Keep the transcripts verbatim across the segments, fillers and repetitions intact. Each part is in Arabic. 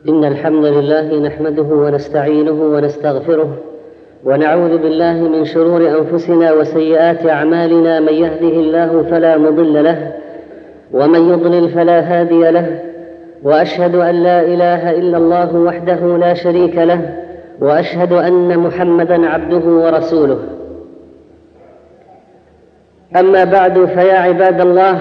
إن الحمد لله نحمده ونستعينه ونستغفره ونعوذ بالله من شرور أنفسنا وسيئات أعمالنا. من يهده الله فلا مضل له ومن يضلل فلا هادي له، وأشهد أن لا إله إلا الله وحده لا شريك له، وأشهد أن محمدًا عبده ورسوله. أما بعد، فيا عباد الله،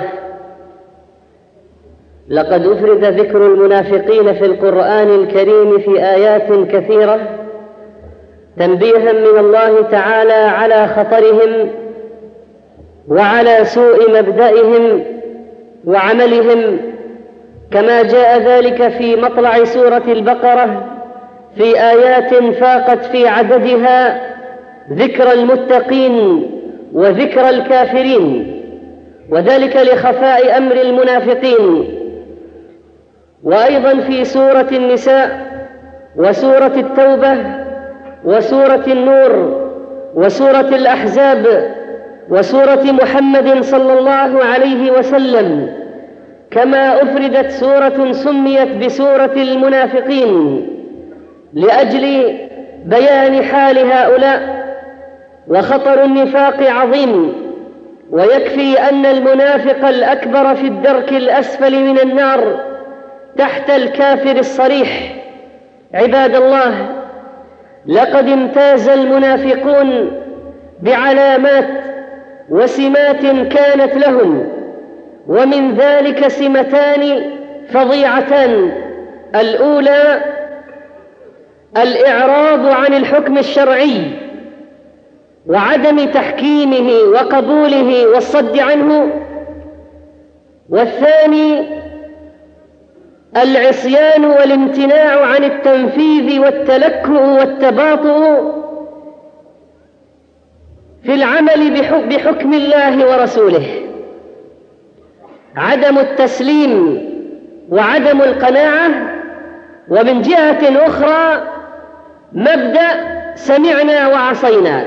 لقد أفرد ذكر المنافقين في القرآن الكريم في آيات كثيرة تنبيها من الله تعالى على خطرهم وعلى سوء مبدئهم وعملهم، كما جاء ذلك في مطلع سورة البقرة في آيات فاقت في عددها ذكر المتقين وذكر الكافرين، وذلك لخفاء أمر المنافقين. وأيضا في سورة النساء وسورة التوبة وسورة النور وسورة الأحزاب وسورة محمد صلى الله عليه وسلم، كما أفردت سورة سميت بسورة المنافقين لأجل بيان حال هؤلاء. وخطر النفاق عظيم، ويكفي أن المنافق الأكبر في الدرك الأسفل من النار تحت الكافر الصريح. عباد الله، لقد امتاز المنافقون بعلامات وسمات كانت لهم، ومن ذلك سمتان فظيعتان: الأولى الإعراض عن الحكم الشرعي وعدم تحكيمه وقبوله والصد عنه، والثاني العصيان والامتناع عن التنفيذ والتلكؤ والتباطؤ في العمل بحكم الله ورسوله، عدم التسليم وعدم القناعة، ومن جهة أخرى مبدأ سمعنا وعصينا.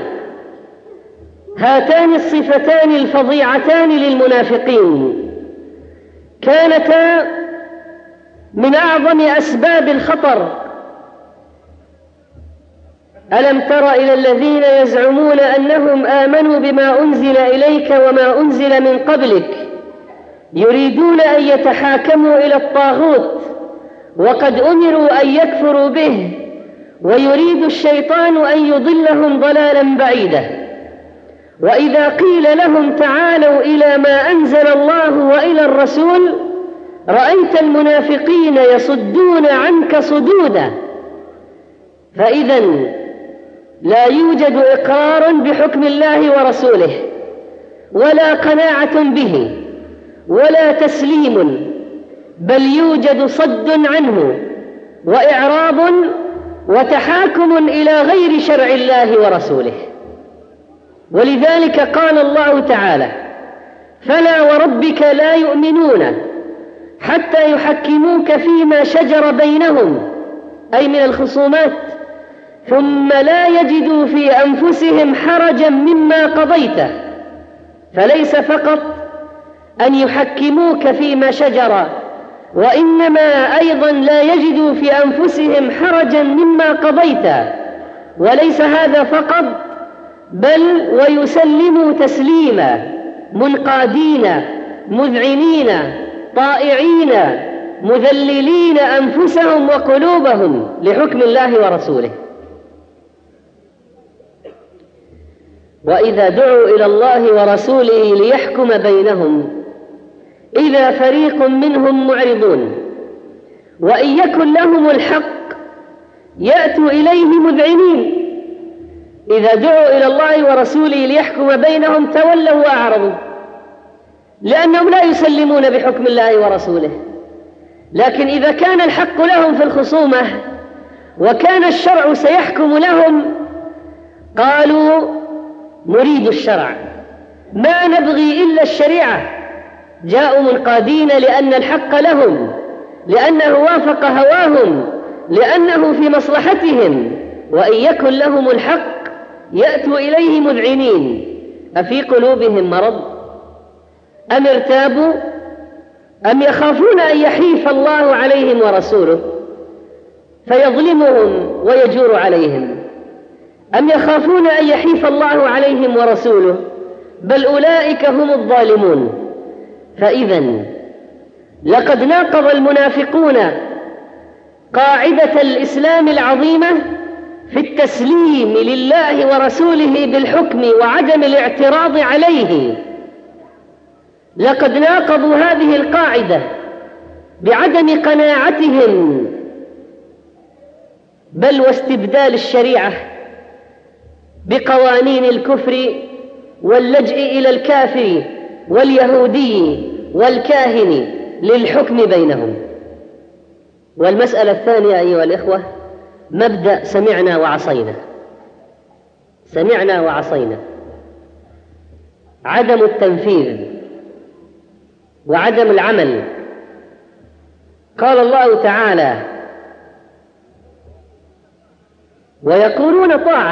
هاتان الصفتان الفظيعتان للمنافقين كانتا من أعظم أسباب الخطر. ألم تر إلى الذين يزعمون أنهم آمنوا بما أنزل إليك وما أنزل من قبلك يريدون أن يتحاكموا إلى الطاغوت وقد أمروا أن يكفروا به، ويريد الشيطان أن يضلهم ضلالا بعيدا. وإذا قيل لهم تعالوا إلى ما أنزل الله وإلى الرسول رأيت المنافقين يصدون عنك صدودا. فإذا لا يوجد إقرار بحكم الله ورسوله، ولا قناعة به، ولا تسليم، بل يوجد صد عنه وإعراض وتحاكم إلى غير شرع الله ورسوله. ولذلك قال الله تعالى: فلا وربك لا يؤمنون حتى يحكموك فيما شجر بينهم، أي من الخصومات، ثم لا يجدوا في أنفسهم حرجا مما قضيت. فليس فقط أن يحكموك فيما شجر، وإنما أيضا لا يجدوا في أنفسهم حرجا مما قضيت. وليس هذا فقط، بل ويسلموا تسليما، منقادين مذعنين طائعين مذللين أنفسهم وقلوبهم لحكم الله ورسوله. وإذا دعوا إلى الله ورسوله ليحكم بينهم إذا فريق منهم معرضون، وإن يكن لهم الحق يأتوا إليه مذعنين. إذا دعوا إلى الله ورسوله ليحكم بينهم تولوا وأعرضوا، لأنهم لا يسلمون بحكم الله ورسوله. لكن إذا كان الحق لهم في الخصومة وكان الشرع سيحكم لهم قالوا نريد الشرع، ما نبغي إلا الشريعة. جاءوا منقادين لأن الحق لهم، لأنه وافق هواهم، لأنه في مصلحتهم. وإن يكن لهم الحق يأتوا إليه مذعنين. أفي قلوبهم مرض أم ارتابوا أم يخافون أن يحيف الله عليهم ورسوله؟ فيظلمهم ويجور عليهم، أم يخافون أن يحيف الله عليهم ورسوله؟ بل أولئك هم الظالمون. فإذن لقد ناقض المنافقون قاعدة الإسلام العظيمة في التسليم لله ورسوله بالحكم وعدم الاعتراض عليه. لقد ناقضوا هذه القاعدة بعدم قناعتهم بل واستبدال الشريعة بقوانين الكفر واللجئ إلى الكافر واليهودي والكاهن للحكم بينهم. والمسألة الثانية أيها الإخوة مبدأ سمعنا وعصينا. سمعنا وعصينا، عدم التنفيذ وعدم العمل. قال الله تعالى: ويقولون طاعة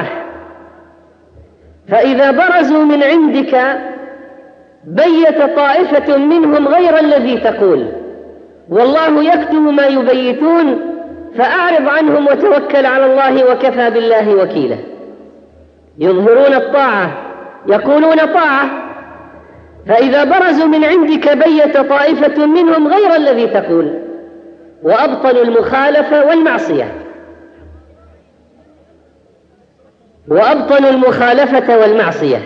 فإذا برزوا من عندك بيت طائفة منهم غير الذي تقول والله يكتب ما يبيتون فأعرض عنهم وتوكل على الله وكفى بالله وكيلا. يظهرون الطاعة، يقولون طاعة، فإذا برزوا من عندك بيت طائفة منهم غير الذي تقول وأبطلوا المخالفة والمعصية وأبطلوا المخالفة والمعصية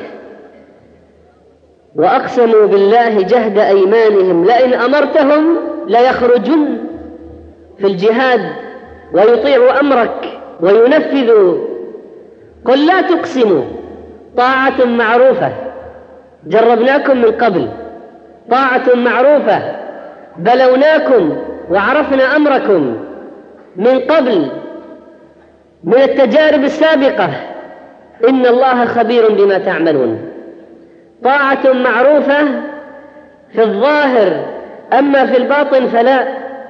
وأقسموا بالله جهد أيمانهم لئن أمرتهم ليخرجن في الجهاد ويطيعوا أمرك وينفذوا. قل لا تقسموا، طاعة معروفة، جربناكم من قبل، طاعة معروفة، بلوناكم وعرفنا أمركم من قبل من التجارب السابقة، إن الله خبير بما تعملون. طاعة معروفة في الظاهر، أما في الباطن فلا.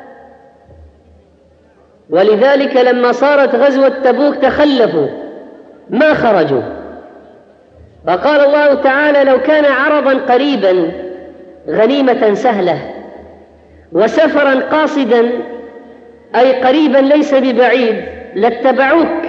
ولذلك لما صارت غزوة تبوك تخلفوا ما خرجوا، فقال الله تعالى: لو كان عرضا قريبا غنيمة سهلة وسفرا قاصدا أي قريبا ليس ببعيد لاتبعوك،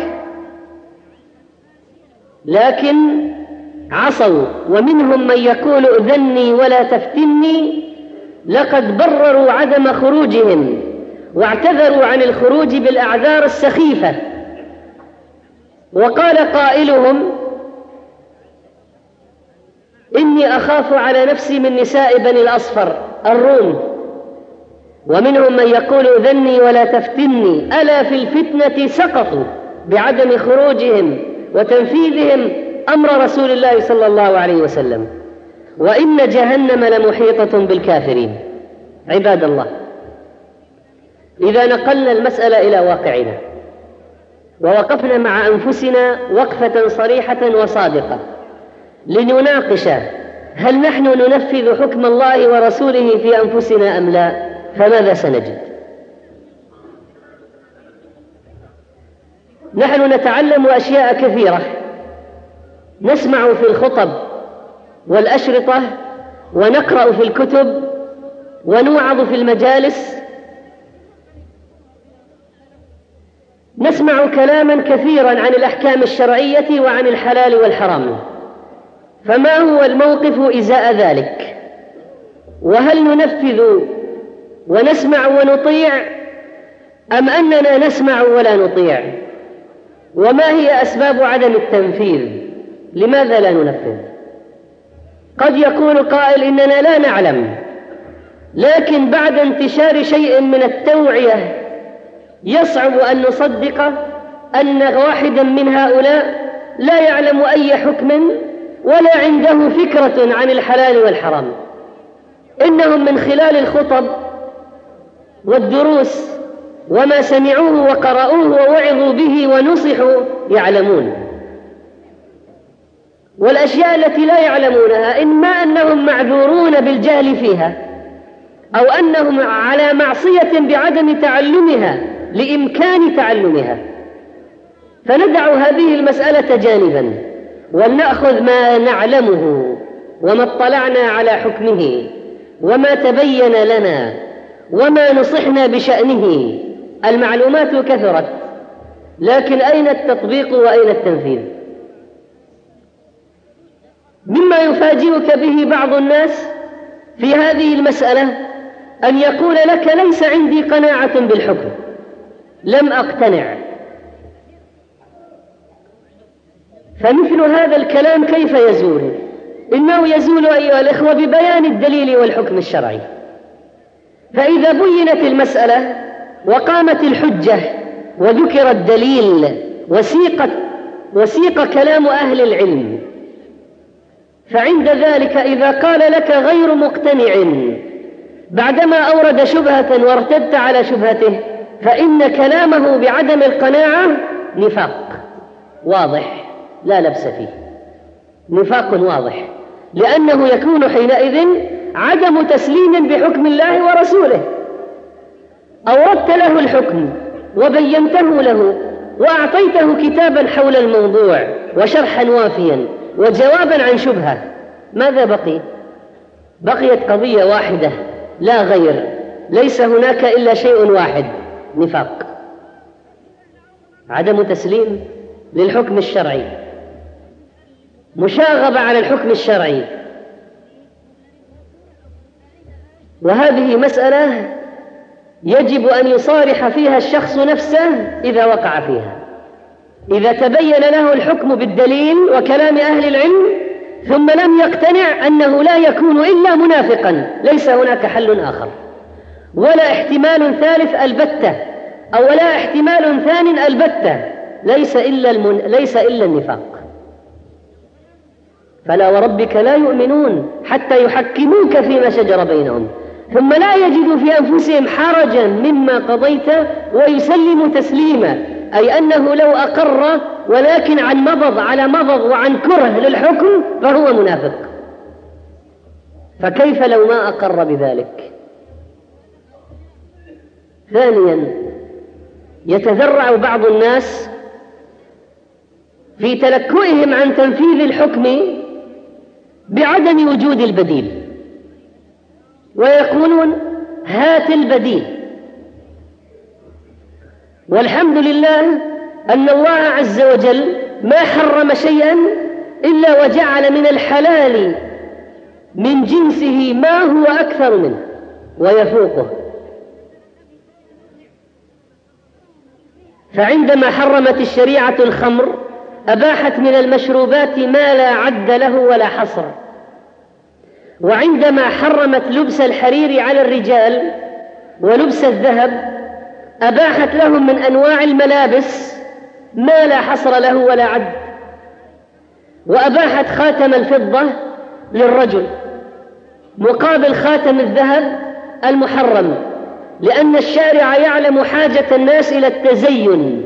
لكن عصوا. ومنهم من يقول ائذني ولا تفتني، لقد برروا عدم خروجهم واعتذروا عن الخروج بالأعذار السخيفة. وقال قائلهم: إني أخاف على نفسي من نساء بني الأصفر الروم. ومنهم من يقول ائذني ولا تفتني، ألا في الفتنة سقطوا بعدم خروجهم وتنفيذهم أمر رسول الله صلى الله عليه وسلم. وإن جهنم لمحيطة بالكافرين. عباد الله، إذا نقلنا المسألة إلى واقعنا ووقفنا مع أنفسنا وقفة صريحة وصادقة لنناقش هل نحن ننفذ حكم الله ورسوله في أنفسنا أم لا، فماذا سنجد؟ نحن نتعلم أشياء كثيرة، نسمع في الخطب والأشرطة ونقرأ في الكتب ونوعظ في المجالس، نسمع كلاما كثيرا عن الأحكام الشرعية وعن الحلال والحرام، فما هو الموقف إزاء ذلك؟ وهل ننفذ ونسمع ونطيع أم أننا نسمع ولا نطيع؟ وما هي أسباب عدم التنفيذ؟ لماذا لا ننفذ؟ قد يقول قائل إننا لا نعلم، لكن بعد انتشار شيء من التوعية يصعب أن نصدق أن واحدا من هؤلاء لا يعلم أي حكم ولا عنده فكرة عن الحلال والحرام. إنهم من خلال الخطب والدروس وما سمعوه وقرأوه ووعظوا به ونصحوا يعلمون. والأشياء التي لا يعلمونها إما أنهم معذورون بالجهل فيها أو أنهم على معصية بعدم تعلمها لإمكان تعلمها. فندع هذه المسألة جانبا ولنأخذ ما نعلمه وما اطلعنا على حكمه وما تبين لنا وما نصحنا بشأنه. المعلومات كثرت لكن أين التطبيق وأين التنفيذ؟ مما يفاجئك به بعض الناس في هذه المسألة أن يقول لك ليس عندي قناعة بالحكم، لم أقتنع. فمثل هذا الكلام كيف يزول؟ إنه يزول أيها الإخوة ببيان الدليل والحكم الشرعي. فإذا بينت المسألة وقامت الحجة وذكر الدليل وسيق, وسيق كلام أهل العلم، فعند ذلك إذا قال لك غير مقتنع بعدما أورد شبهة وارتدت على شبهته، فإن كلامه بعدم القناعة نفاق واضح لا لبس فيه، نفاق واضح، لأنه يكون حينئذ عدم تسليم بحكم الله ورسوله. أوردت له الحكم وبينته له وأعطيته كتابا حول الموضوع وشرحا وافيا وجوابا عن شبهة، ماذا بقي؟ بقيت قضية واحدة لا غير، ليس هناك إلا شيء واحد، نفاق، عدم تسليم للحكم الشرعي، مشاغبة على الحكم الشرعي. وهذه مسألة يجب أن يصارح فيها الشخص نفسه إذا وقع فيها. إذا تبين له الحكم بالدليل وكلام أهل العلم ثم لم يقتنع أنه لا يكون إلا منافقا، ليس هناك حل آخر ولا احتمال ثالث البتة، أو لا احتمال ثان البتة، ليس إلا, المن... ليس إلا النفاق. فلا وربك لا يؤمنون حتى يحكموك فيما شجر بينهم ثم لا يجدوا في أنفسهم حرجا مما قضيت ويسلموا تسليما، أي أنه لو أقر ولكن عن مضض على مضض وعن كره للحكم فهو منافق. فكيف لو ما أقر بذلك؟ ثانيا، يتذرع بعض الناس في تلكؤهم عن تنفيذ الحكم بعدم وجود البديل، ويقولون هات البديل. والحمد لله أن الله عز وجل ما حرم شيئا إلا وجعل من الحلال من جنسه ما هو أكثر منه ويفوقه. فعندما حرمت الشريعة الخمر أباحت من المشروبات ما لا عد له ولا حصر، وعندما حرمت لبس الحرير على الرجال ولبس الذهب أباحت لهم من أنواع الملابس ما لا حصر له ولا عد، وأباحت خاتم الفضة للرجل مقابل خاتم الذهب المحرم، لأن الشارع يعلم حاجة الناس إلى التزين.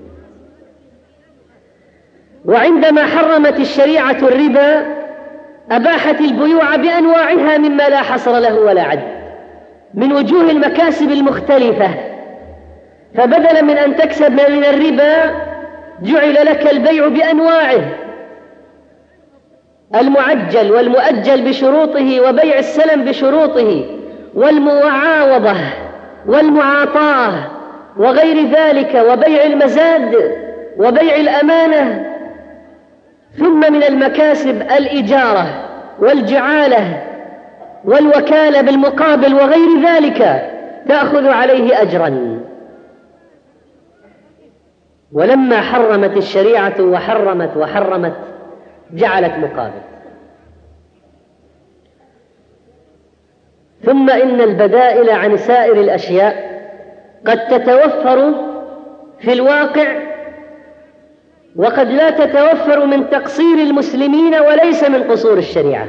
وعندما حرمت الشريعة الربا أباحت البيوع بأنواعها مما لا حصر له ولا عد من وجوه المكاسب المختلفة، فبدلا من أن تكسب من الربا جعل لك البيع بأنواعه، المعجل والمؤجل بشروطه، وبيع السلم بشروطه، والمعاوضة والمعاطاة وغير ذلك، وبيع المزاد وبيع الأمانة. ثم من المكاسب الإجارة والجعالة والوكالة بالمقابل وغير ذلك تأخذ عليه أجرا. ولما حرمت الشريعة وحرمت وحرمت جعلت مقابل. ثم إن البدائل عن سائر الأشياء قد تتوفر في الواقع وقد لا تتوفر من تقصير المسلمين وليس من قصور الشريعة.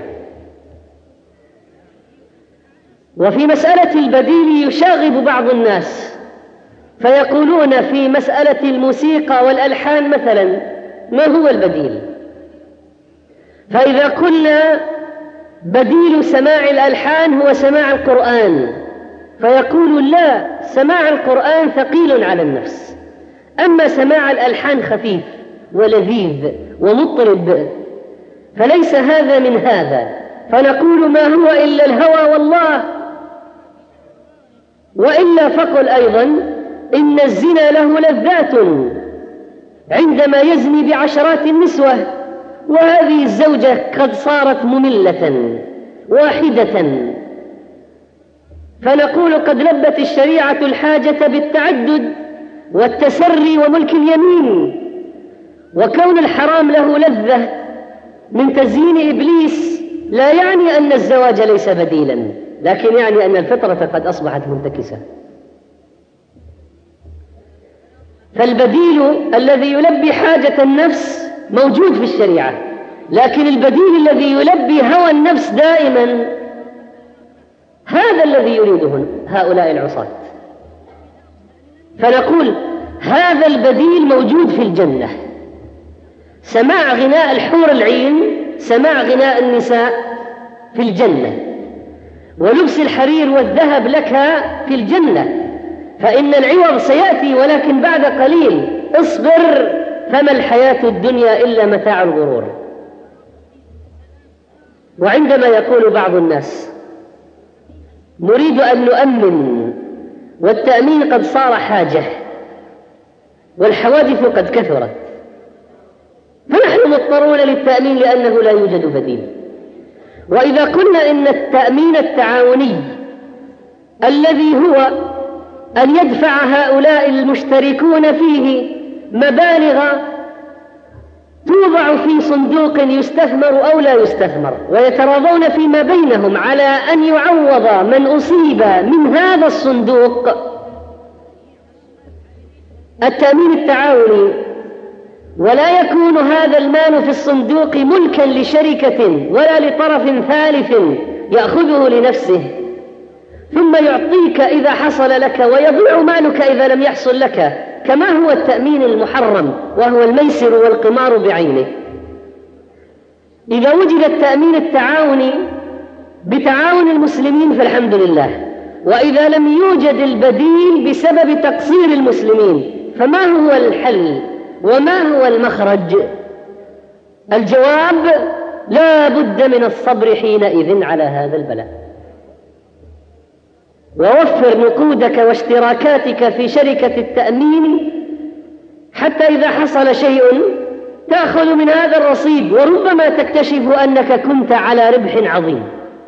وفي مسألة البديل يشاغب بعض الناس فيقولون في مسألة الموسيقى والألحان مثلا ما هو البديل؟ فإذا قلنا بديل سماع الألحان هو سماع القرآن فيقول لا، سماع القرآن ثقيل على النفس، أما سماع الألحان خفيف ولذيذ ومطرب، فليس هذا من هذا. فنقول ما هو إلا الهوى والله. وإلا فقل أيضا إن الزنا له لذات عندما يزني بعشرات النسوة وهذه الزوجة قد صارت مملة واحدة، فنقول قد لبت الشريعة الحاجة بالتعدد والتسري وملك اليمين. وكون الحرام له لذة من تزيين إبليس لا يعني أن الزواج ليس بديلا، لكن يعني أن الفطرة قد أصبحت منتكسة. فالبديل الذي يلبي حاجة النفس موجود في الشريعة، لكن البديل الذي يلبي هوى النفس دائما هذا الذي يريده هؤلاء العصاة. فنقول هذا البديل موجود في الجنة، سماع غناء الحور العين، سماع غناء النساء في الجنة، ولبس الحرير والذهب لك في الجنة، فإن العوض سيأتي ولكن بعد قليل. اصبر فما الحياة الدنيا إلا متاع الغرور. وعندما يقول بعض الناس نريد أن نؤمن والتأمين قد صار حاجة والحوادث قد كثرت، فنحن مضطرون للتأمين لأنه لا يوجد بديل. وإذا قلنا إن التأمين التعاوني الذي هو أن يدفع هؤلاء المشتركون فيه مبالغ توضع في صندوق يستثمر أو لا يستثمر، ويتراضون فيما بينهم على أن يعوض من أصيب من هذا الصندوق التأمين التعاوني، ولا يكون هذا المال في الصندوق ملكا لشركة ولا لطرف ثالث يأخذه لنفسه ثم يعطيك إذا حصل لك ويضيع مالك إذا لم يحصل لك، كما هو التأمين المحرم وهو الميسر والقمار بعينه. إذا وجد التأمين التعاوني بتعاون المسلمين فالحمد لله، وإذا لم يوجد البديل بسبب تقصير المسلمين فما هو الحل وما هو المخرج؟ الجواب لا بد من الصبر حينئذ على هذا البلاء، ووفر نقودك واشتراكاتك في شركة التأمين حتى إذا حصل شيء تأخذ من هذا الرصيد، وربما تكتشف أنك كنت على ربح عظيم.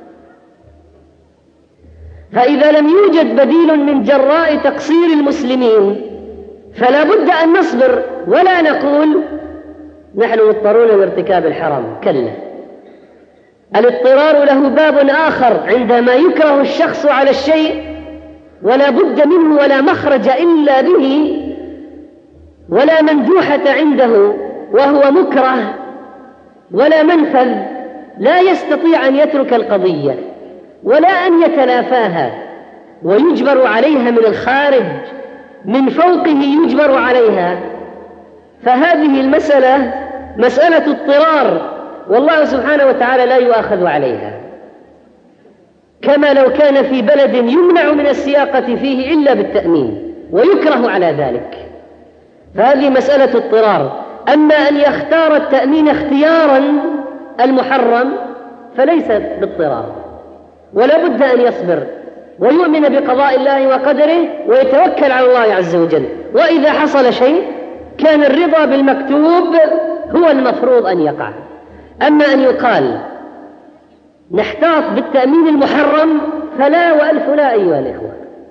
فإذا لم يوجد بديل من جراء تقصير المسلمين فلا بد أن نصبر، ولا نقول نحن مضطرون لارتكاب الحرام، كلا. الاضطرار له باب آخر، عندما يكره الشخص على الشيء ولا بد منه ولا مخرج إلا به ولا مندوحة عنده وهو مكره ولا منفذ، لا يستطيع أن يترك القضية ولا أن يتلافاها ويجبر عليها من الخارج، من فوقه يجبر عليها، فهذه المسألة مسألة اضطرار، والله سبحانه وتعالى لا يؤاخذ عليها، كما لو كان في بلد يمنع من السياقة فيه إلا بالتأمين ويكره على ذلك، فهذه مسألة اضطرار. أما أن يختار التأمين اختيارا المحرم فليس باضطرار، ولا بد أن يصبر ويؤمن بقضاء الله وقدره ويتوكل على الله عز وجل، وإذا حصل شيء كان الرضا بالمكتوب هو المفروض أن يقع. أما أن يقال نحتاط بالتأمين المحرم فلا وألف لا أيها الإخوة.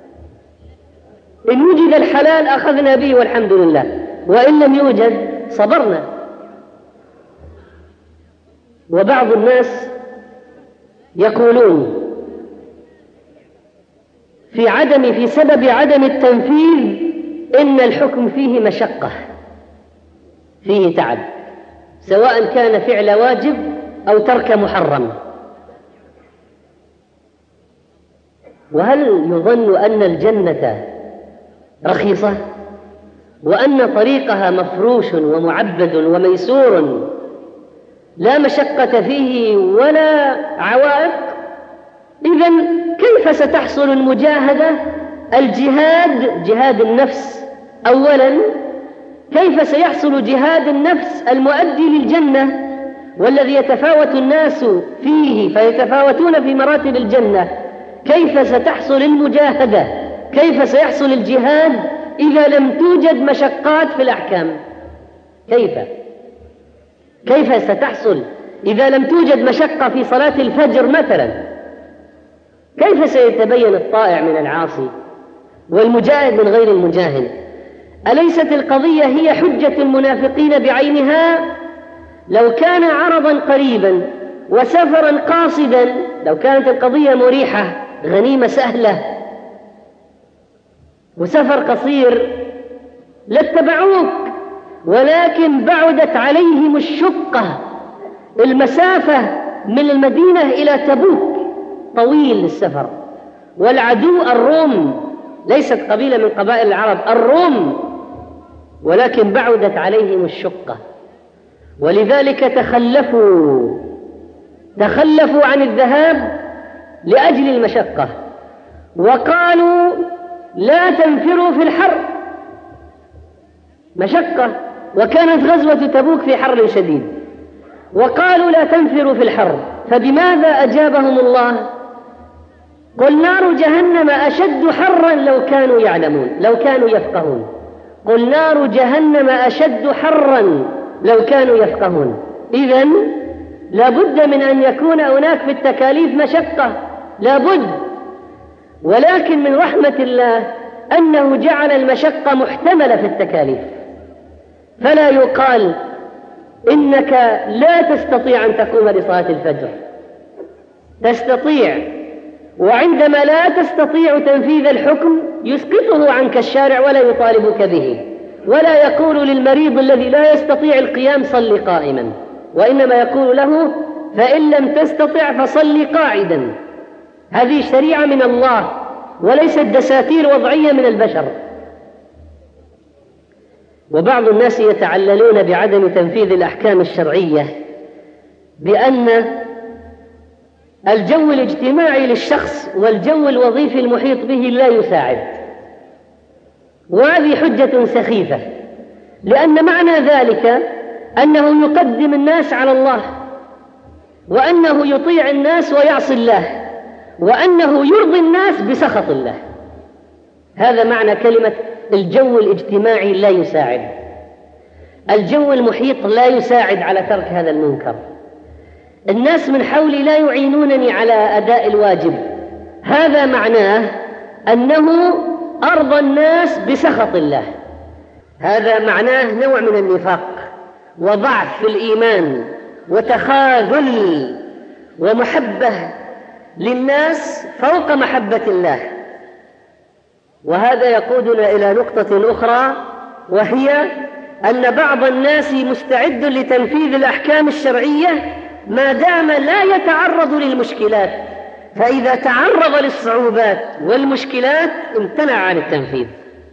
إن وجد الحلال أخذنا به والحمد لله، وإن لم يوجد صبرنا. وبعض الناس يقولون في عدم في سبب عدم التنفيذ إن الحكم فيه مشقة، فيه تعب، سواء كان فعل واجب أو ترك محرم. وهل يظن أن الجنة رخيصة وأن طريقها مفروش ومعبد وميسور لا مشقة فيه ولا عوائق؟ إذن كيف ستحصل المجاهدة؟ الجهاد، جهاد النفس أولا، كيف سيحصل جهاد النفس المؤدي للجنة والذي يتفاوت الناس فيه فيتفاوتون في مراتب الجنة؟ كيف ستحصل المجاهدة؟ كيف سيحصل الجهاد إذا لم توجد مشقات في الأحكام؟ كيف كيف ستحصل إذا لم توجد مشقة في صلاة الفجر مثلا؟ كيف سيتبين الطائع من العاصي والمجاهد من غير المجاهد؟ أليست القضية هي حجة المنافقين بعينها؟ لو كان عرضا قريبا وسفرا قاصدا، لو كانت القضية مريحة غنيمة سهلة وسفر قصير لاتبعوك، ولكن بعدت عليهم الشقة. المسافة من المدينة إلى تبوك طويل السفر، والعدو الروم، ليست قبيلة من قبائل العرب، الروم، ولكن بعدت عليهم الشقة، ولذلك تخلفوا تخلفوا عن الذهاب لأجل المشقة، وقالوا لا تنفروا في الحر، مشقة، وكانت غزوة تبوك في حر شديد، وقالوا لا تنفروا في الحر. فبماذا أجابهم الله؟ قل نار جهنم أشد حرا لو كانوا يعلمون، لو كانوا يفقهون. قل نار جهنم أشد حرا لو كانوا يفقهون. إذن لابد من أن يكون هناك في التكاليف مشقة، لابد، ولكن من رحمة الله أنه جعل المشقة محتملة في التكاليف، فلا يقال إنك لا تستطيع أن تقوم لصلاة الفجر، تستطيع، وعندما لا تستطيع تنفيذ الحكم يسقطه عنك الشارع ولا يطالبك به، ولا يقول للمريض الذي لا يستطيع القيام صل قائما، وإنما يقول له فإن لم تستطع فصل قاعدا. هذه شريعة من الله وليست دساتير وضعية من البشر. وبعض الناس يتعللون بعدم تنفيذ الأحكام الشرعية بأن الجو الاجتماعي للشخص والجو الوظيفي المحيط به لا يساعد، وهذه حجة سخيفة، لأن معنى ذلك أنه يقدم الناس على الله، وأنه يطيع الناس ويعصي الله، وأنه يرضي الناس بسخط الله. هذا معنى كلمة الجو الاجتماعي لا يساعد، الجو المحيط لا يساعد على ترك هذا المنكر، الناس من حولي لا يعينونني على أداء الواجب، هذا معناه أنه أرضى الناس بسخط الله. هذا معناه نوع من النفاق وضعف في الإيمان وتخاذل ومحبة للناس فوق محبة الله. وهذا يقودنا إلى نقطة أخرى، وهي أن بعض الناس مستعد لتنفيذ الأحكام الشرعية ما دام لا يتعرض للمشكلات، فإذا تعرض للصعوبات والمشكلات امتنع عن التنفيذ،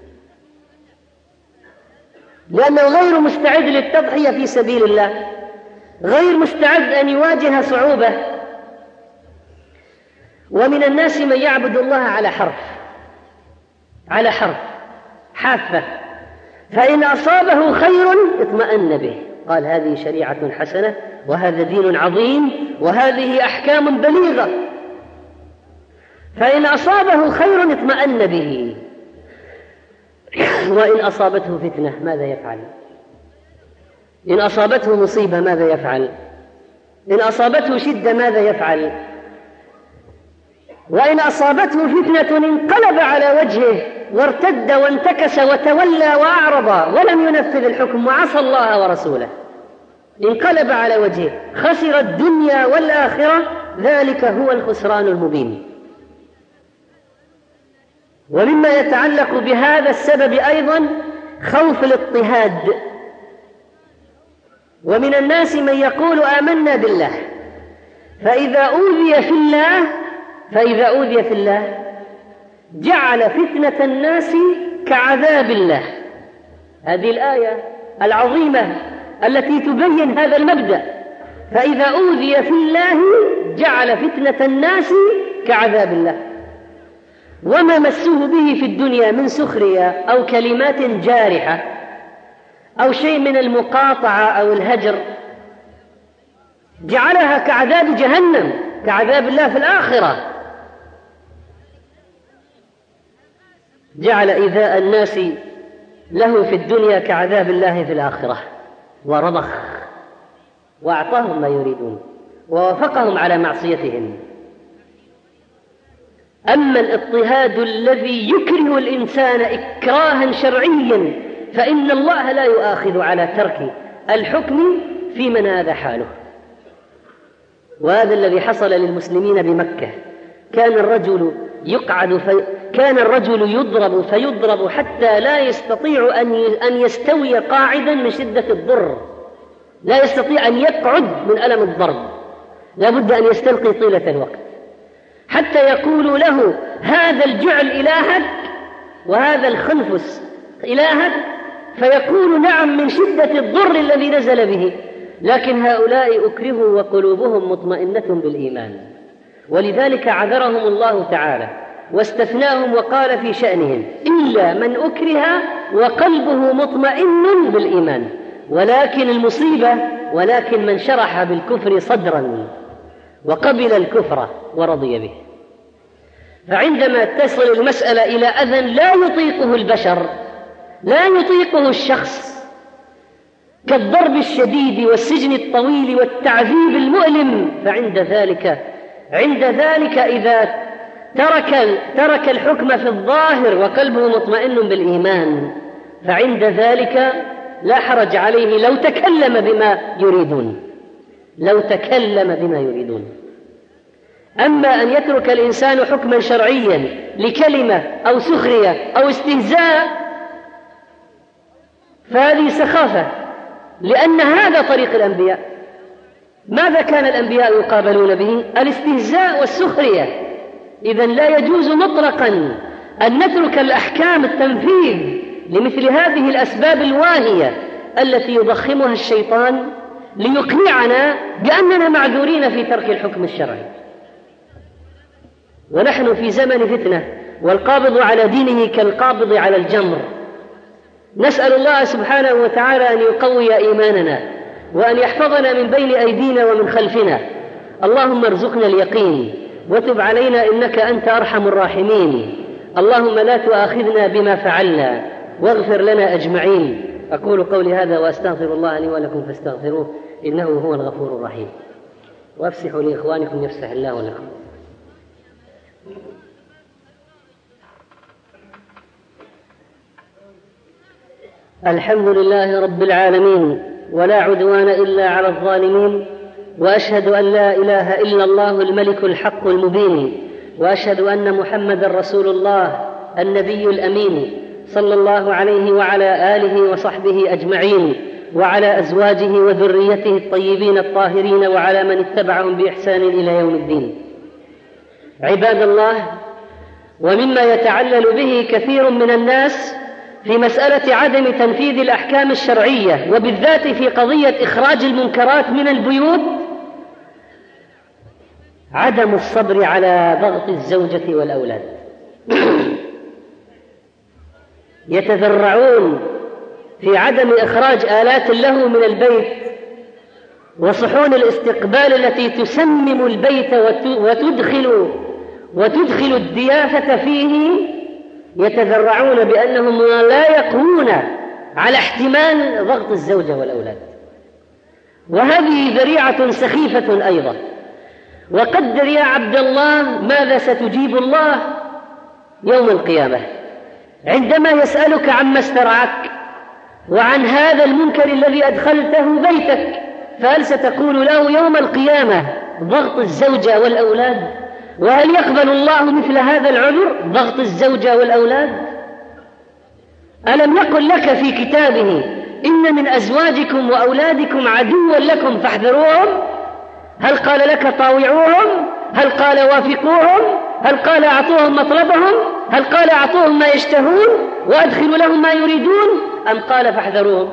لأنه غير مستعد للتضحية في سبيل الله، غير مستعد أن يواجه صعوبة. ومن الناس من يعبد الله على حرف على حرف حافة، فإن أصابه خير اطمأن به، قال هذه شريعة حسنة وهذا دين عظيم وهذه أحكام بليغة، فإن أصابه خير اطمأن به، وإن أصابته فتنة ماذا يفعل؟ إن أصابته مصيبة ماذا يفعل؟ إن أصابته شدة ماذا يفعل؟ وإن أصابته فتنة انقلب على وجهه وارتد وانتكس وتولى وأعرض ولم ينفذ الحكم وعصى الله ورسوله، انقلب على وجهه، خسر الدنيا والآخرة، ذلك هو الخسران المبين. ومما يتعلق بهذا السبب أيضا خوف الاضطهاد. ومن الناس من يقول آمنا بالله فإذا أوذي في الله فإذا أوذي في الله جعل فتنة الناس كعذاب الله. هذه الآية العظيمة التي تبين هذا المبدأ، فإذا أوذي في الله جعل فتنة الناس كعذاب الله. وما مسوه به في الدنيا من سخرية أو كلمات جارحة أو شيء من المقاطعة أو الهجر جعلها كعذاب جهنم، كعذاب الله في الآخرة. جعل إيذاء الناس له في الدنيا كعذاب الله في الآخرة. ورضخ وأعطاهم ما يريدون ووافقهم على معصيتهم. أما الاضطهاد الذي يكره الإنسان إكراها شرعيا فإن الله لا يؤاخذ على ترك الحكم في من هذا حاله. وهذا الذي حصل للمسلمين بمكة. كان الرجل يقعد في كان الرجل يضرب فيضرب حتى لا يستطيع أن يستوي قاعدا من شدة الضر، لا يستطيع أن يقعد من ألم الضرب، لا بد أن يستلقي طيلة الوقت، حتى يقول له هذا الجعل إلهك وهذا الخنفس إلهك، فيقول نعم من شدة الضر الذي نزل به. لكن هؤلاء أكرهوا وقلوبهم مطمئنة بالإيمان، ولذلك عذرهم الله تعالى واستثناهم وقال في شأنهم إلا من أكره وقلبه مطمئن بالإيمان. ولكن المصيبة ولكن من شرح بالكفر صدرا وقبل الكفر ورضي به. فعندما تصل المسألة إلى أذى لا يطيقه البشر، لا يطيقه الشخص، كالضرب الشديد والسجن الطويل والتعذيب المؤلم، فعند ذلك عند ذلك إذا ترك ترك الحكم في الظاهر وقلبه مطمئن بالإيمان، فعند ذلك لا حرج عليه لو تكلم بما يريدون لو تكلم بما يريدون. أما أن يترك الإنسان حكما شرعيا لكلمة أو سخرية أو استهزاء فهذه سخافة، لأن هذا طريق الأنبياء. ماذا كان الأنبياء يقابلون به؟ الاستهزاء والسخرية. إذن لا يجوز مطلقا أن نترك الأحكام التنفيذ لمثل هذه الأسباب الواهية التي يضخمها الشيطان ليقنعنا بأننا معذورين في ترك الحكم الشرعي. ونحن في زمن فتنة، والقابض على دينه كالقابض على الجمر. نسأل الله سبحانه وتعالى أن يقوي إيماننا وأن يحفظنا من بين أيدينا ومن خلفنا. اللهم ارزقنا اليقين وتب علينا إنك أنت أرحم الراحمين. اللهم لا تؤاخذنا بما فعلنا واغفر لنا أجمعين. أقول قولي هذا وأستغفر الله لي ولكم فاستغفروه إنه هو الغفور الرحيم. وافسحوا لإخوانكم يفسح الله لكم. الحمد لله رب العالمين، ولا عدوان إلا على الظالمين، وأشهد أن لا إله إلا الله الملك الحق المبين، وأشهد أن محمد رسول الله النبي الأمين صلى الله عليه وعلى آله وصحبه أجمعين، وعلى أزواجه وذريته الطيبين الطاهرين، وعلى من اتبعهم بإحسان إلى يوم الدين. عباد الله، ومما يتعلل به كثير من الناس في مسألة عدم تنفيذ الأحكام الشرعية، وبالذات في قضية إخراج المنكرات من البيوت، عدم الصبر على ضغط الزوجة والأولاد. يتذرعون في عدم إخراج آلات اللهو من البيت وصحون الاستقبال التي تسمم البيت وتدخل وتدخل الضيافة فيه. يتذرعون بأنهم لا يقوون على احتمال ضغط الزوجة والأولاد، وهذه ذريعة سخيفة أيضا. وقدر يا عبد الله ماذا ستجيب الله يوم القيامة عندما يسألك عما استرعك وعن هذا المنكر الذي أدخلته بيتك، فهل ستقول له يوم القيامة ضغط الزوجة والأولاد؟ وهل يقبل الله مثل هذا العذر، ضغط الزوجة والأولاد؟ ألم يقل لك في كتابه إن من أزواجكم وأولادكم عدوا لكم فاحذروهم؟ هل قال لك طاوعوهم؟ هل قال وافقوهم؟ هل قال أعطوهم مطلبهم؟ هل قال أعطوهم ما يشتهون وأدخلوا لهم ما يريدون؟ أم قال فاحذروهم؟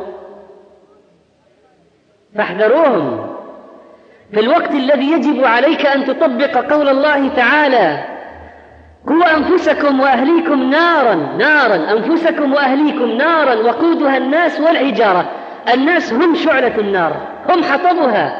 فاحذروهم في الوقت الذي يجب عليك أن تطبق قول الله تعالى: قوا أنفسكم وأهليكم نارا نارا أنفسكم وأهليكم نارا وقودها الناس والحجارة. الناس هم شعلة النار، هم حطبها،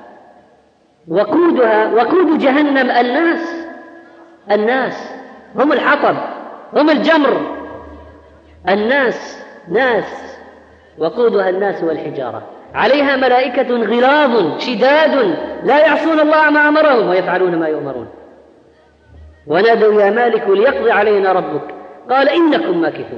وقودها وقود جهنم الناس الناس هم الحطب، هم الجمر. الناس ناس وقودها الناس والحجارة. عليها ملائكة غلاظ شداد لا يعصون الله ما أمرهم ويفعلون ما يؤمرون. ونادوا يا مالك ليقضي علينا ربك قال إنكم ماكثون.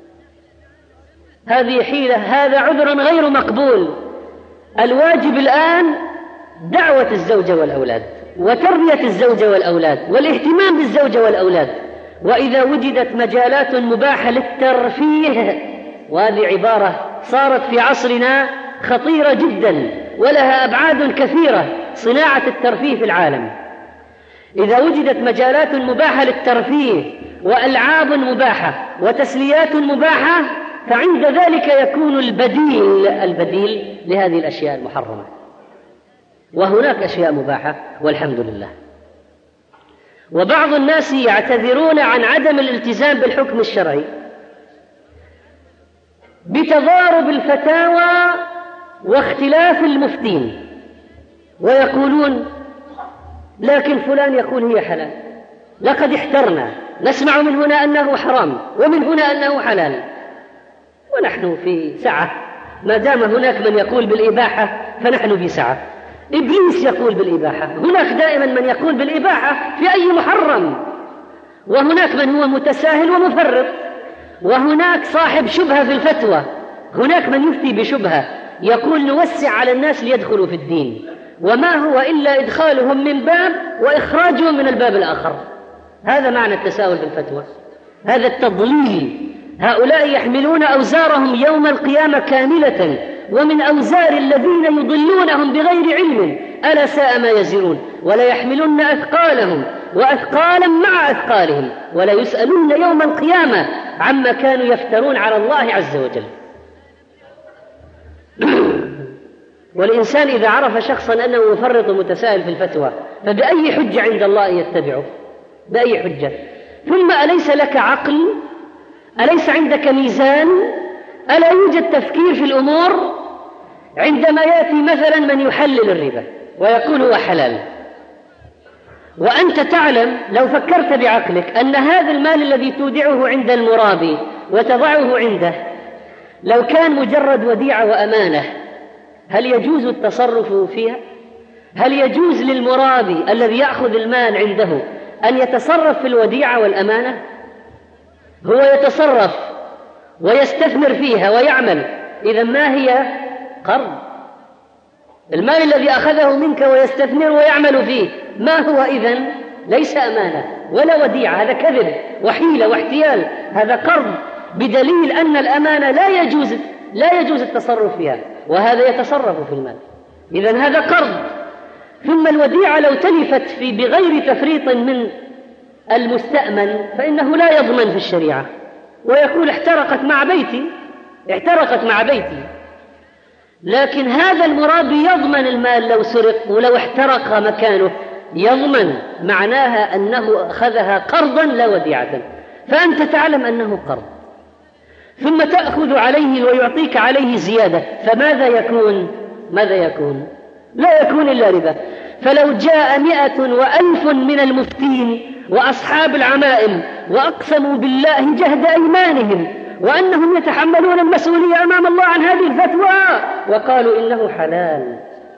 هذه حيلة، هذا عذر غير مقبول. الواجب الآن دعوة الزوجة والأولاد وتربية الزوجة والأولاد والاهتمام بالزوجة والأولاد. وإذا وجدت مجالات مباحة للترفيه، وهذه عبارة صارت في عصرنا خطيرة جدا ولها أبعاد كثيرة، صناعة الترفيه في العالم. إذا وجدت مجالات مباحة للترفيه وألعاب مباحة وتسليات مباحة، فعند ذلك يكون البديل البديل لهذه الأشياء المحرمة. وهناك أشياء مباحة والحمد لله. وبعض الناس يعتذرون عن عدم الالتزام بالحكم الشرعي بتضارب الفتاوى واختلاف المفتين، ويقولون لكن فلان يقول هي حلال، لقد احترنا، نسمع من هنا أنه حرام ومن هنا أنه حلال، ونحن في سعة. ما دام هناك من يقول بالإباحة فنحن في سعة. إبليس يقول بالإباحة، هناك دائما من يقول بالإباحة في أي محرم، وهناك من هو متساهل ومفرط، وهناك صاحب شبهة في الفتوى، هناك من يفتي بشبهة يقول نوسع على الناس ليدخلوا في الدين، وما هو إلا إدخالهم من باب وإخراجهم من الباب الآخر. هذا معنى التساهل في الفتوى، هذا التضليل. هؤلاء يحملون أوزارهم يوم القيامة كاملة، ومن أوزار الذين يضلونهم بغير علم، ألا ساء ما يزرون. ولا يحملن أثقالهم وأثقالا مع أثقالهم، ولا يسألون يوم القيامة عما كانوا يفترون على الله عز وجل. والإنسان إذا عرف شخصا أنه مفرط متساهل في الفتوى فبأي حجة عند الله يتبعه؟ بأي حجة؟ ثم أليس لك عقل؟ أليس عندك ميزان؟ ألا يوجد تفكير في الأمور؟ عندما يأتي مثلا من يحلل الربا ويقول هو حلال، وأنت تعلم لو فكرت بعقلك أن هذا المال الذي تودعه عند المرابي وتضعه عنده لو كان مجرد وديعة وأمانة، هل يجوز التصرف فيها؟ هل يجوز للمرابي الذي يأخذ المال عنده أن يتصرف في الوديعة والأمانة؟ هو يتصرف ويستثمر فيها ويعمل. إذا ما هي؟ قرض. المال الذي أخذه منك ويستثمر ويعمل فيه ما هو إذن؟ ليس أمانة ولا وديعة، هذا كذب وحيلة واحتيال، هذا قرض، بدليل أن الأمانة لا يجوز لا يجوز التصرف فيها، وهذا يتصرف في المال. إذن هذا قرض. ثم الوديعة لو تلفت في بغير تفريط من المستأمن فإنه لا يضمن في الشريعة، ويقول احترقت مع بيتي احترقت مع بيتي لكن هذا المرابي يضمن المال لو سرق، ولو احترق مكانه يضمن، معناها أنه أخذها قرضا لا وديعة، فأنت تعلم أنه قرض، ثم تأخذ عليه ويعطيك عليه زيادة، فماذا يكون؟ ماذا يكون؟ لا يكون إلا ربا. فلو جاء مئة وألف من المفتين وأصحاب العمائم وأقسموا بالله جهد أيمانهم وأنهم يتحملون المسؤولية أمام الله عن هذه الفتوى وقالوا إنه حلال،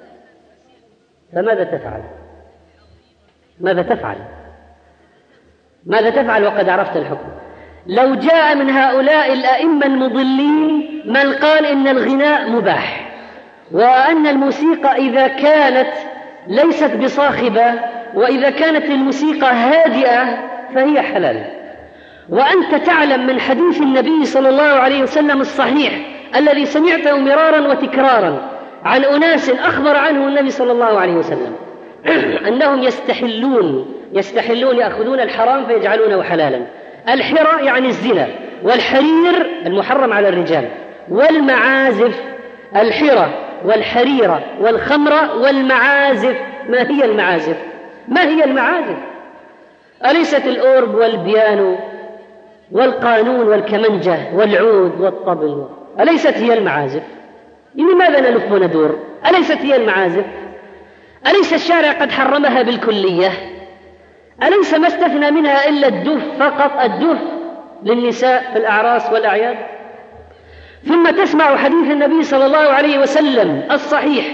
فماذا تفعل؟ ماذا تفعل؟ ماذا تفعل وقد عرفت الحكم؟ لو جاء من هؤلاء الأئمة المضلين من قال إن الغناء مباح، وأن الموسيقى إذا كانت ليست بصاخبة وإذا كانت الموسيقى هادئة فهي حلال، وأنت تعلم من حديث النبي صلى الله عليه وسلم الصحيح الذي سمعته مرارا وتكرارا عن أناس أخبر عنه النبي صلى الله عليه وسلم أنهم يستحلون يستحلون يأخذون الحرام فيجعلونه حلالا. الحرى يعني الزنا، والحرير المحرم على الرجال، والمعازف، الحرى والحريرة والخمرة والمعازف. ما هي المعازف؟ ما هي المعازف؟ أليست الأورب والبيانو والقانون والكمنجة والعود والطبل أليست هي المعازف؟ لماذا نلف وندور؟ أليست هي المعازف؟ أليس الشارع قد حرمها بالكلية؟ أليس ما استثنى منها إلا الدف فقط، الدف للنساء في الأعراس والأعياد؟ ثم تسمع حديث النبي صلى الله عليه وسلم الصحيح: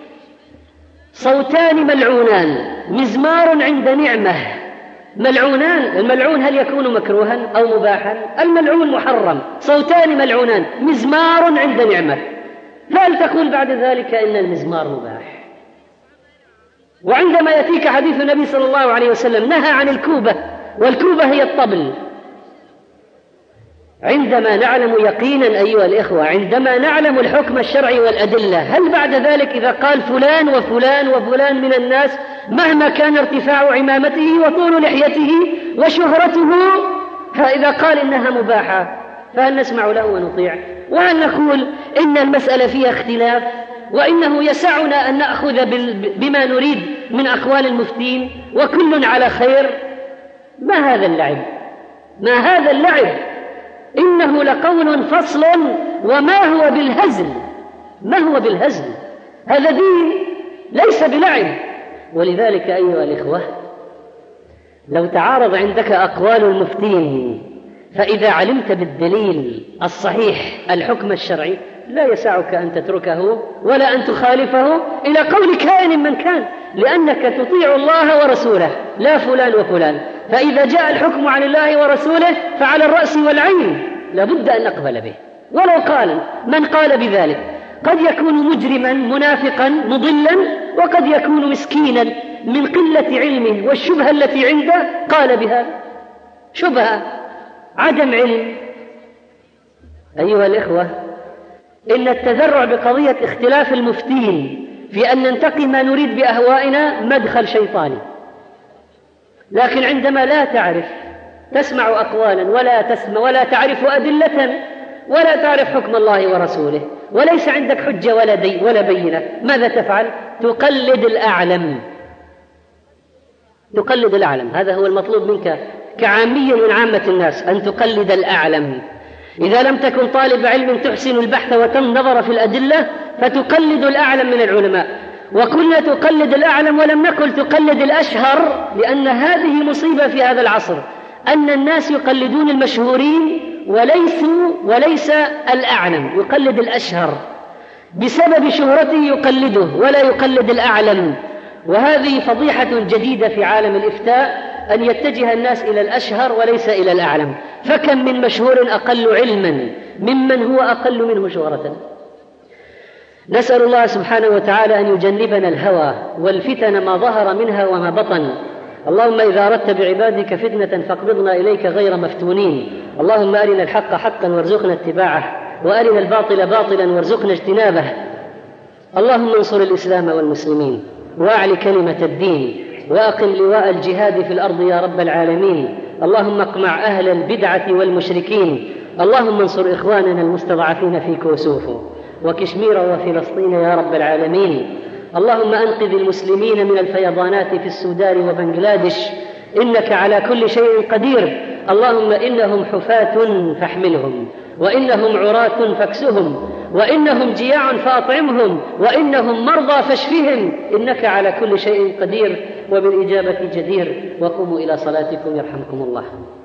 صوتان ملعونان، مزمار عند نعمة. ملعونان، الملعون هل يكون مكروها أو مباحا؟ الملعون محرم. صوتان ملعونان، مزمار عند نعمة. فهل تقول بعد ذلك إن المزمار مباح؟ وعندما يأتيك حديث النبي صلى الله عليه وسلم نهى عن الكوبة، والكوبة هي الطبل. عندما نعلم يقينا أيها الإخوة، عندما نعلم الحكم الشرعي والأدلة، هل بعد ذلك إذا قال فلان وفلان وفلان من الناس مهما كان ارتفاع عمامته وطول لحيته وشهرته، فإذا قال إنها مباحة فهل نسمع له ونطيع؟ وهل نقول إن المسألة فيها اختلاف وإنه يسعنا أن نأخذ بما نريد من أقوال المفتين وكل على خير؟ ما هذا اللعب؟ ما هذا اللعب؟ إنه لقول فصل، وما هو بالهزل، ما هو بالهزل، هذا دين ليس بلعب. ولذلك أيها الإخوة، لو تعارض عندك أقوال المفتين، فإذا علمت بالدليل الصحيح الحكم الشرعي لا يسعك أن تتركه ولا أن تخالفه إلى قول كائن من كان، لأنك تطيع الله ورسوله لا فلان وفلان. فإذا جاء الحكم عن الله ورسوله فعلى الرأس والعين لابد أن نقبل به، ولو قال من قال بذلك. قد يكون مجرما منافقا مضلا، وقد يكون مسكينا من قلة علمه والشبهة التي عنده قال بها، شبهة عدم علم. أيها الإخوة، إن التذرع بقضية اختلاف المفتين في أن ننتقي ما نريد بأهوائنا مدخل شيطاني. لكن عندما لا تعرف، تسمع أقوالا ولا تسمع ولا تعرف أدلة ولا تعرف حكم الله ورسوله، وليس عندك حجة ولا دي ولا بينة، ماذا تفعل؟ تقلد الأعلم. تقلد الأعلم، هذا هو المطلوب منك كعامي من عامة الناس، أن تقلد الأعلم. إذا لم تكن طالب علم تحسن البحث وتنظر في الأدلة فتقلد الأعلم من العلماء. وكنا تقلد الأعلم ولم نقل تقلد الأشهر، لأن هذه مصيبة في هذا العصر، أن الناس يقلدون المشهورين وليسوا وليس الأعلم، يقلد الأشهر بسبب شهرته يقلده ولا يقلد الأعلم. وهذه فضيحة جديدة في عالم الإفتاء، أن يتجه الناس إلى الأشهر وليس إلى الأعلم. فكم من مشهور أقل علما ممن هو أقل منه شهرة. نسأل الله سبحانه وتعالى أن يجنبنا الهوى والفتن ما ظهر منها وما بطن. اللهم إذا أردت بعبادك فتنة فاقبضنا إليك غير مفتونين. اللهم أرنا الحق حقا وارزقنا اتباعه، وأرنا الباطل باطلا وارزقنا اجتنابه. اللهم انصر الإسلام والمسلمين، وأعل كلمة الدين، وأقم لواء الجهاد في الأرض يا رب العالمين. اللهم اقمع أهل البدعة والمشركين. اللهم انصر إخواننا المستضعفين في كوسوفو وكشمير وفلسطين يا رب العالمين. اللهم أنقذ المسلمين من الفيضانات في السودان وبنغلاديش، إنك على كل شيء قدير. اللهم إنهم حفاة فاحملهم، وإنهم عراة فاكسهم، وإنهم جياع فأطعمهم، وإنهم مرضى فاشفهم، إنك على كل شيء قدير وبالإجابة جدير. وقوموا إلى صلاتكم يرحمكم الله.